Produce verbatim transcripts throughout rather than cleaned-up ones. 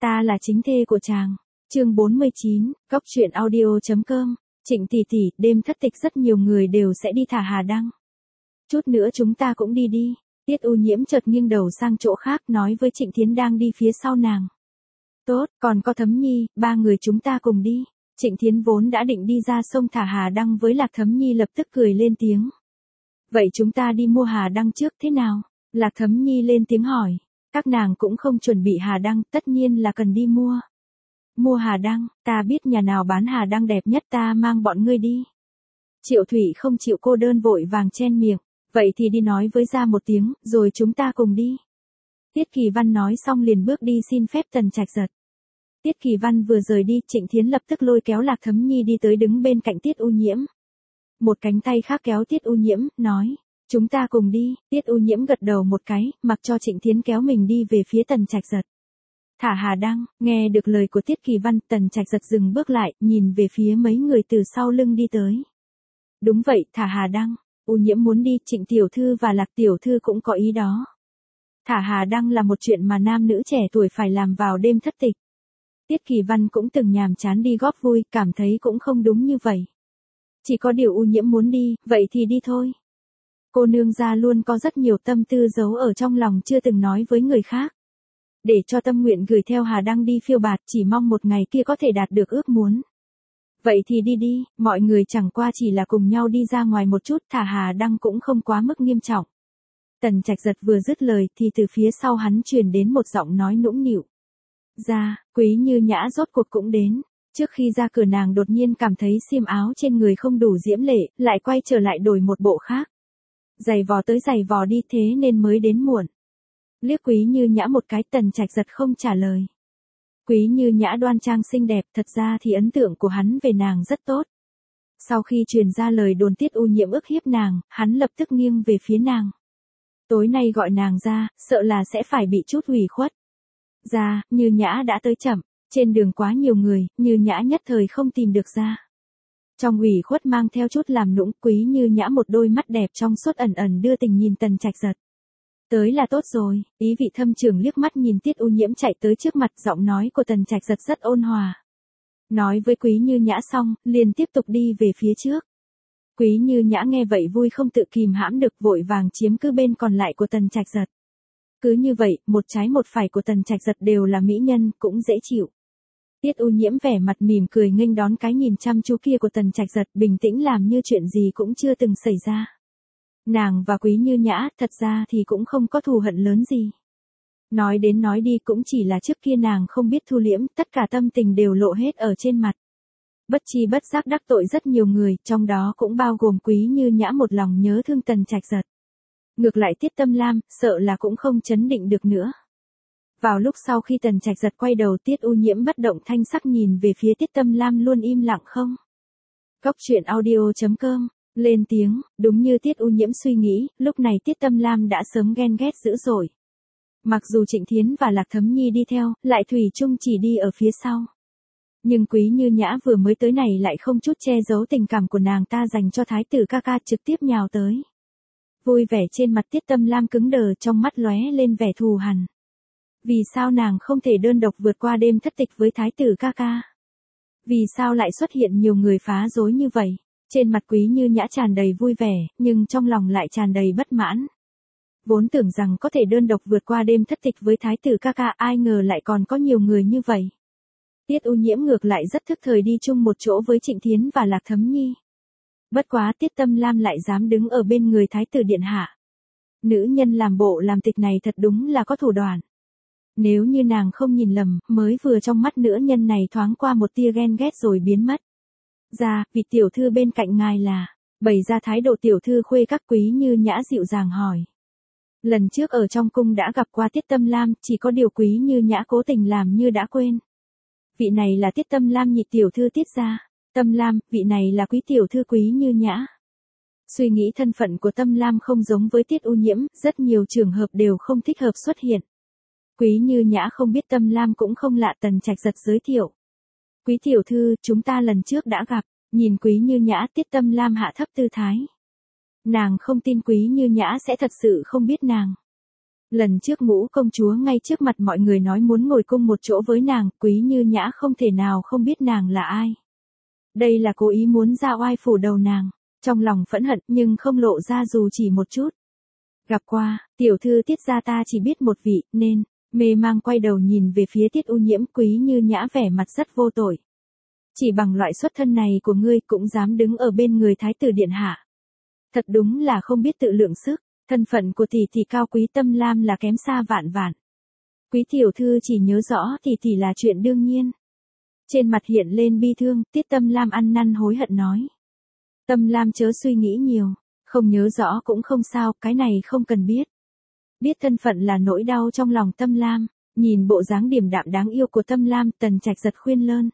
Ta là chính thê của chàng. Chương bốn mươi chín, Cốc truyện audio chấm com. Trịnh tỷ tỷ, đêm thất tịch rất nhiều người đều sẽ đi thả hà đăng. Chút nữa chúng ta cũng đi đi. Tiết U Nhiễm chợt nghiêng đầu sang chỗ khác nói với Trịnh Thiến đang đi phía sau nàng. Tốt, còn có Thấm Nhi, ba người chúng ta cùng đi. Trịnh Thiến vốn đã định đi ra sông thả hà đăng với Lạc Thấm Nhi lập tức cười lên tiếng. Vậy chúng ta đi mua hà đăng trước thế nào? Lạc Thấm Nhi lên tiếng hỏi. Các nàng cũng không chuẩn bị hà đăng, tất nhiên là cần đi mua. Mua hà đăng, ta biết nhà nào bán hà đăng đẹp nhất, ta mang bọn ngươi đi. Triệu Thủy không chịu cô đơn vội vàng chen miệng. Vậy thì đi nói với ra một tiếng, rồi chúng ta cùng đi. Tiết Kỳ Văn nói xong liền bước đi xin phép Tần Trạch Giật. Tiết Kỳ Văn vừa rời đi, Trịnh Thiến lập tức lôi kéo Lạc Thấm Nhi đi tới đứng bên cạnh Tiết U Nhiễm. Một cánh tay khác kéo Tiết U Nhiễm, nói, chúng ta cùng đi. Tiết U Nhiễm gật đầu một cái, mặc cho Trịnh Thiến kéo mình đi về phía Tần Trạch Giật. Thả hà đăng, nghe được lời của Tiết Kỳ Văn, Tần Trạch Giật dừng bước lại, nhìn về phía mấy người từ sau lưng đi tới. Đúng vậy, thả hà đăng. U Nhiễm muốn đi, Trịnh tiểu thư và Lạc tiểu thư cũng có ý đó. Thả hà đăng là một chuyện mà nam nữ trẻ tuổi phải làm vào đêm thất tịch. Tiết Kỳ Văn cũng từng nhàm chán đi góp vui, cảm thấy cũng không đúng như vậy. Chỉ có điều U Nhiễm muốn đi, vậy thì đi thôi. Cô nương gia luôn có rất nhiều tâm tư giấu ở trong lòng chưa từng nói với người khác. Để cho tâm nguyện gửi theo hà đăng đi phiêu bạt, chỉ mong một ngày kia có thể đạt được ước muốn. Vậy thì đi đi, mọi người chẳng qua chỉ là cùng nhau đi ra ngoài một chút, thả hà đăng cũng không quá mức nghiêm trọng. Tần Trạch Giật vừa dứt lời thì từ phía sau hắn truyền đến một giọng nói nũng nịu. Ra, Quý Như Nhã rốt cuộc cũng đến. Trước khi ra cửa nàng đột nhiên cảm thấy xiêm áo trên người không đủ diễm lệ, lại quay trở lại đổi một bộ khác. Giày vò tới giày vò đi thế nên mới đến muộn. Liếc Quý Như Nhã một cái, Tần Trạch Giật không trả lời. Quý Như Nhã đoan trang xinh đẹp, thật ra thì ấn tượng của hắn về nàng rất tốt. Sau khi truyền ra lời đồn Tiết U Nhiễm ức hiếp nàng, hắn lập tức nghiêng về phía nàng. Tối nay gọi nàng ra, sợ là sẽ phải bị chút ủy khuất. Ra, Như Nhã đã tới chậm, trên đường quá nhiều người, Như Nhã nhất thời không tìm được ra. Trong ủy khuất mang theo chút làm nũng, Quý Như Nhã một đôi mắt đẹp trong suốt ẩn ẩn đưa tình nhìn Tần Trạch Giật. Tới là tốt rồi, ý vị thâm trường liếc mắt nhìn Tiết U Nhiễm chạy tới trước mặt, giọng nói của Tần Trạch Giật rất ôn hòa. Nói với Quý Như Nhã xong, liền tiếp tục đi về phía trước. Quý Như Nhã nghe vậy vui không tự kìm hãm được, vội vàng chiếm cứ bên còn lại của Tần Trạch Giật. Cứ như vậy, một trái một phải của Tần Trạch Giật đều là mỹ nhân, cũng dễ chịu. Tiết U Nhiễm vẻ mặt mỉm cười nghênh đón cái nhìn chăm chú kia của Tần Trạch Giật, bình tĩnh làm như chuyện gì cũng chưa từng xảy ra. Nàng và Quý Như Nhã, thật ra thì cũng không có thù hận lớn gì. Nói đến nói đi cũng chỉ là trước kia nàng không biết thu liễm, tất cả tâm tình đều lộ hết ở trên mặt. Bất chi bất giác đắc tội rất nhiều người, trong đó cũng bao gồm Quý Như Nhã một lòng nhớ thương Tần Trạch Giật. Ngược lại Tiết Tâm Lam, sợ là cũng không chấn định được nữa. Vào lúc sau khi Tần Trạch Giật quay đầu, Tiết U Nhiễm bất động thanh sắc nhìn về phía Tiết Tâm Lam luôn im lặng không. Cốc truyện audio chấm com, lên tiếng, đúng như Tiết U Nhiễm suy nghĩ, lúc này Tiết Tâm Lam đã sớm ghen ghét dữ dội. Mặc dù Trịnh Thiến và Lạc Thấm Nhi đi theo, lại thủy chung chỉ đi ở phía sau. Nhưng Quý Như Nhã vừa mới tới này lại không chút che giấu tình cảm của nàng ta dành cho thái tử ca ca, trực tiếp nhào tới. Vui vẻ trên mặt Tiết Tâm Lam cứng đờ, trong mắt lóe lên vẻ thù hằn. Vì sao nàng không thể đơn độc vượt qua đêm thất tịch với thái tử ca ca? Vì sao lại xuất hiện nhiều người phá rối như vậy? Trên mặt Quý Như Nhã tràn đầy vui vẻ, nhưng trong lòng lại tràn đầy bất mãn. Vốn tưởng rằng có thể đơn độc vượt qua đêm thất tịch với thái tử ca ca, ai ngờ lại còn có nhiều người như vậy. Tiết U Nhiễm ngược lại rất thức thời đi chung một chỗ với Trịnh Thiến và Lạc Thấm Nhi. Bất quá Tiết Tâm Lam lại dám đứng ở bên người thái tử điện hạ. Nữ nhân làm bộ làm tịch này thật đúng là có thủ đoạn. Nếu như nàng không nhìn lầm, mới vừa trong mắt nữ nhân này thoáng qua một tia ghen ghét rồi biến mất. Ra, vị tiểu thư bên cạnh ngài là, bày ra thái độ tiểu thư khuê các. Quý Như Nhã dịu dàng hỏi. Lần trước ở trong cung đã gặp qua Tiết Tâm Lam, chỉ có điều Quý Như Nhã cố tình làm như đã quên. Vị này là Tiết Tâm Lam nhị tiểu thư Tiết gia. Tâm Lam, vị này là quý tiểu thư Quý Như Nhã. Suy nghĩ thân phận của Tâm Lam không giống với Tiết U Nhiễm, rất nhiều trường hợp đều không thích hợp xuất hiện. Quý Như Nhã không biết Tâm Lam cũng không lạ, Tần Trạch Giật giới thiệu. Quý tiểu thư, chúng ta lần trước đã gặp. Nhìn Quý Như Nhã, Tiết Tâm Lam hạ thấp tư thái. Nàng không tin Quý Như Nhã sẽ thật sự không biết nàng. Lần trước Ngũ công chúa ngay trước mặt mọi người nói muốn ngồi cung một chỗ với nàng, Quý Như Nhã không thể nào không biết nàng là ai. Đây là cố ý muốn ra oai phủ đầu nàng, trong lòng phẫn hận nhưng không lộ ra dù chỉ một chút. Gặp qua, tiểu thư Tiết gia ta chỉ biết một vị, nên, mê mang quay đầu nhìn về phía Tiết U Nhiễm. Quý Như Nhã vẻ mặt rất vô tội. Chỉ bằng loại xuất thân này của ngươi cũng dám đứng ở bên người thái tử điện hạ. Thật đúng là không biết tự lượng sức, thân phận của tỷ tỷ cao quý Tâm Lam là kém xa vạn vạn. Quý tiểu thư chỉ nhớ rõ tỷ tỷ là chuyện đương nhiên. Trên mặt hiện lên bi thương, Tiết Tâm Lam ăn năn hối hận nói. Tâm Lam chớ suy nghĩ nhiều, không nhớ rõ cũng không sao, cái này không cần biết. Biết thân phận là nỗi đau trong lòng Tâm Lam, nhìn bộ dáng điềm đạm đáng yêu của Tâm Lam, Tần Trạch giật khuyên lơn.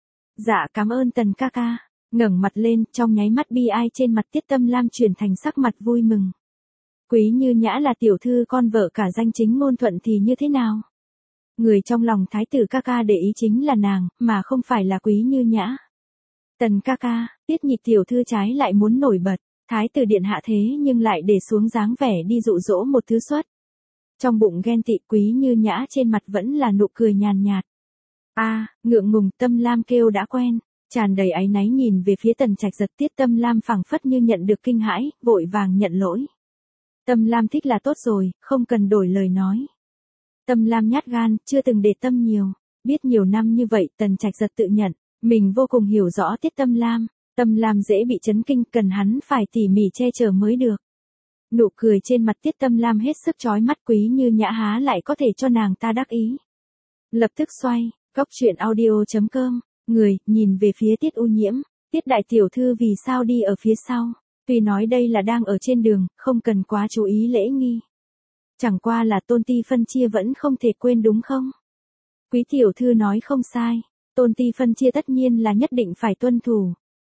Dạ cảm ơn Tần ca ca, ngẩng mặt lên, trong nháy mắt bi ai trên mặt Tiết Tâm Lam chuyển thành sắc mặt vui mừng. Quý Như Nhã là tiểu thư con vợ cả danh chính ngôn thuận thì như thế nào? Người trong lòng thái tử ca ca để ý chính là nàng, mà không phải là Quý Như Nhã. Tần ca ca, Tiết Nhị tiểu thư trái lại muốn nổi bật, thái tử điện hạ thế nhưng lại để xuống dáng vẻ đi dụ dỗ một thứ xuất. Trong bụng ghen tị, Quý Như Nhã trên mặt vẫn là nụ cười nhàn nhạt. A, à, ngượng ngùng, Tâm Lam kêu đã quen, tràn đầy áy náy nhìn về phía Tần Trạch giật. Tiết Tâm Lam phảng phất như nhận được kinh hãi, vội vàng nhận lỗi. Tâm Lam thích là tốt rồi, không cần đổi lời nói. Tâm Lam nhát gan, chưa từng để tâm nhiều, biết nhiều năm như vậy. Tần Trạch giật tự nhận, mình vô cùng hiểu rõ Tiết Tâm Lam. Tâm Lam dễ bị chấn kinh, cần hắn phải tỉ mỉ che chở mới được. Nụ cười trên mặt Tiết Tâm Lam hết sức chói mắt. Quý Như Nhã há lại có thể cho nàng ta đắc ý. Lập tức xoay, góc truyện audio chấm com, người, nhìn về phía Tiết U Nhiễm. Tiết đại tiểu thư vì sao đi ở phía sau? Tuy nói đây là đang ở trên đường, không cần quá chú ý lễ nghi. Chẳng qua là tôn ti phân chia vẫn không thể quên đúng không? Quý tiểu thư nói không sai, tôn ti phân chia tất nhiên là nhất định phải tuân thủ.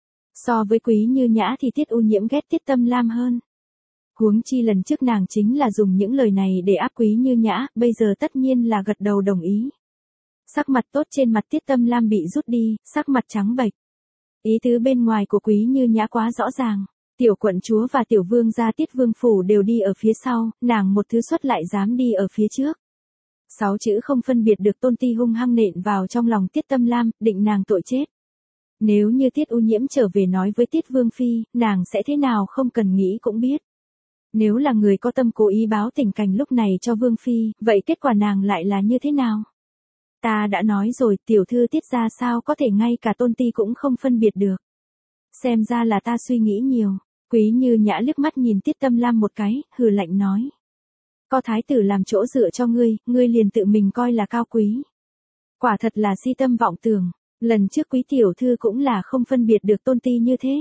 So với Quý Như Nhã thì Tiết U Nhiễm ghét Tiết Tâm Lam hơn. Huống chi lần trước nàng chính là dùng những lời này để áp Quý Như Nhã, bây giờ tất nhiên là gật đầu đồng ý. Sắc mặt tốt trên mặt Tiết Tâm Lam bị rút đi, sắc mặt trắng bệch. Ý tứ bên ngoài của Quý Như Nhã quá rõ ràng. Tiểu quận chúa và tiểu vương gia Tiết Vương phủ đều đi ở phía sau, nàng một thứ xuất lại dám đi ở phía trước. Sáu chữ không phân biệt được tôn ti hung hăng nện vào trong lòng Tiết Tâm Lam, định nàng tội chết. Nếu như Tiết U Nhiễm trở về nói với Tiết Vương phi, nàng sẽ thế nào không cần nghĩ cũng biết. Nếu là người có tâm cố ý báo tình cảnh lúc này cho Vương phi, vậy kết quả nàng lại là như thế nào? Ta đã nói rồi, tiểu thư Tiết gia sao có thể ngay cả tôn ti cũng không phân biệt được. Xem ra là ta suy nghĩ nhiều. Quý Như Nhã liếc mắt nhìn Tiết Tâm Lam một cái, hừ lạnh nói. Có thái tử làm chỗ dựa cho ngươi, ngươi liền tự mình coi là cao quý. Quả thật là si tâm vọng tưởng, lần trước Quý tiểu thư cũng là không phân biệt được tôn ti như thế.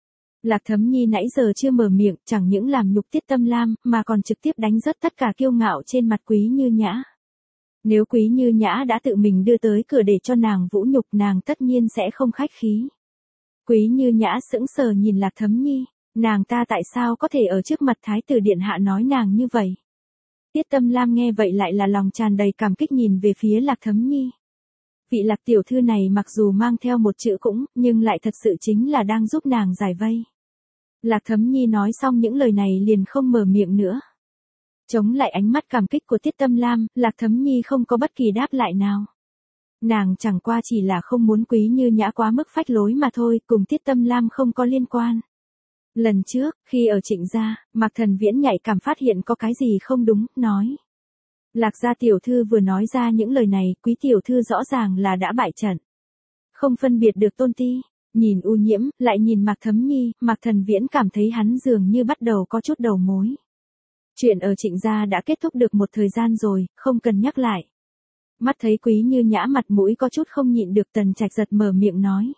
Lạc Thấm Nhi nãy giờ chưa mở miệng, chẳng những làm nhục Tiết Tâm Lam, mà còn trực tiếp đánh rớt tất cả kiêu ngạo trên mặt Quý Như Nhã. Nếu Quý Như Nhã đã tự mình đưa tới cửa để cho nàng vũ nhục, nàng tất nhiên sẽ không khách khí. Quý Như Nhã sững sờ nhìn Lạc Thấm Nhi, nàng ta tại sao có thể ở trước mặt thái tử điện hạ nói nàng như vậy? Tiết Tâm Lam nghe vậy lại là lòng tràn đầy cảm kích nhìn về phía Lạc Thấm Nhi. Vị Lạc tiểu thư này mặc dù mang theo một chữ cũng, nhưng lại thật sự chính là đang giúp nàng giải vây. Lạc Thấm Nhi nói xong những lời này liền không mở miệng nữa. Chống lại ánh mắt cảm kích của Tiết Tâm Lam, Lạc Thấm Nhi không có bất kỳ đáp lại nào. Nàng chẳng qua chỉ là không muốn Quý Như Nhã quá mức phách lối mà thôi, cùng Tiết Tâm Lam không có liên quan. Lần trước, khi ở Trịnh gia, Mạc Thần Viễn nhạy cảm phát hiện có cái gì không đúng, nói. Lạc gia tiểu thư vừa nói ra những lời này, Quý tiểu thư rõ ràng là đã bại trận. Không phân biệt được tôn ti, nhìn U Nhiễm, lại nhìn Mạc Thấm Nhi, Mạc Thần Viễn cảm thấy hắn dường như bắt đầu có chút đầu mối. Chuyện ở Trịnh gia đã kết thúc được một thời gian rồi, không cần nhắc lại. Mắt thấy Quý Như Nhã mặt mũi có chút không nhịn được, Tần Trạch giật mở miệng nói.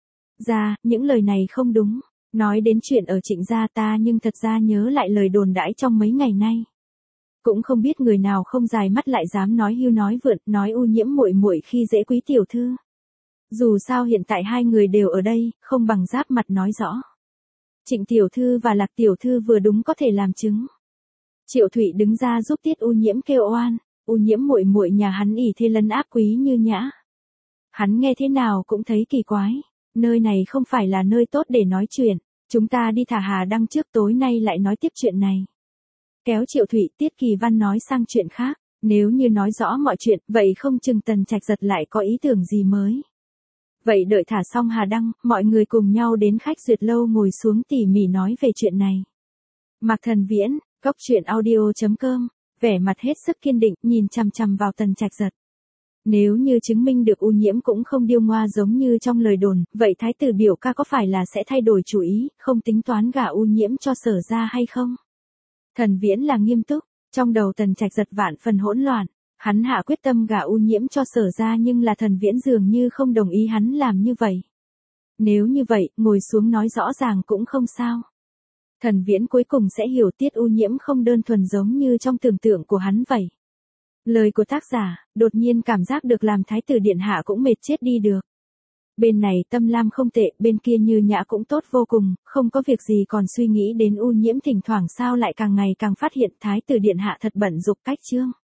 Ra, những lời này không đúng. Nói đến chuyện ở Trịnh gia ta nhưng thật ra nhớ lại lời đồn đãi trong mấy ngày nay. Cũng không biết người nào không dài mắt lại dám nói hưu nói vượn, nói U Nhiễm muội muội khi dễ Quý tiểu thư. Dù sao hiện tại hai người đều ở đây, không bằng giáp mặt nói rõ. Trịnh tiểu thư và Lạc tiểu thư vừa đúng có thể làm chứng. Triệu Thụy đứng ra giúp Tiết U Nhiễm kêu oan, U Nhiễm muội muội nhà hắn ỷ thế lấn áp Quý Như Nhã. Hắn nghe thế nào cũng thấy kỳ quái, nơi này không phải là nơi tốt để nói chuyện, chúng ta đi thả Hà Đăng trước, tối nay lại nói tiếp chuyện này. Kéo Triệu Thụy Tiết Kỳ Văn nói sang chuyện khác. Nếu như nói rõ mọi chuyện, vậy không chừng Tần Trạch Giật lại có ý tưởng gì mới. Vậy đợi thả xong Hà Đăng, mọi người cùng nhau đến khách duyệt lâu ngồi xuống tỉ mỉ nói về chuyện này. Mạc Thần Viễn, cốc truyện audio chấm com, vẻ mặt hết sức kiên định, nhìn chằm chằm vào Tần Trạch Giật. Nếu như chứng minh được U Nhiễm cũng không điêu ngoa giống như trong lời đồn, vậy thái tử biểu ca có phải là sẽ thay đổi chủ ý, không tính toán gả U Nhiễm cho Sở gia hay không? Thần Viễn là nghiêm túc, trong đầu Tần Trạch Giật vạn phần hỗn loạn, hắn hạ quyết tâm gả U Nhiễm cho Sở gia nhưng là Thần Viễn dường như không đồng ý hắn làm như vậy. Nếu như vậy, ngồi xuống nói rõ ràng cũng không sao. Thần Viễn cuối cùng sẽ hiểu Tiết U Nhiễm không đơn thuần giống như trong tưởng tượng của hắn vậy. Lời của tác giả, đột nhiên cảm giác được làm thái tử điện hạ cũng mệt chết đi được. Bên này Tâm Lam không tệ, bên kia Như Nhã cũng tốt vô cùng, không có việc gì còn suy nghĩ đến U Nhiễm, thỉnh thoảng sao lại càng ngày càng phát hiện thái tử điện hạ thật bận rộn cách chương.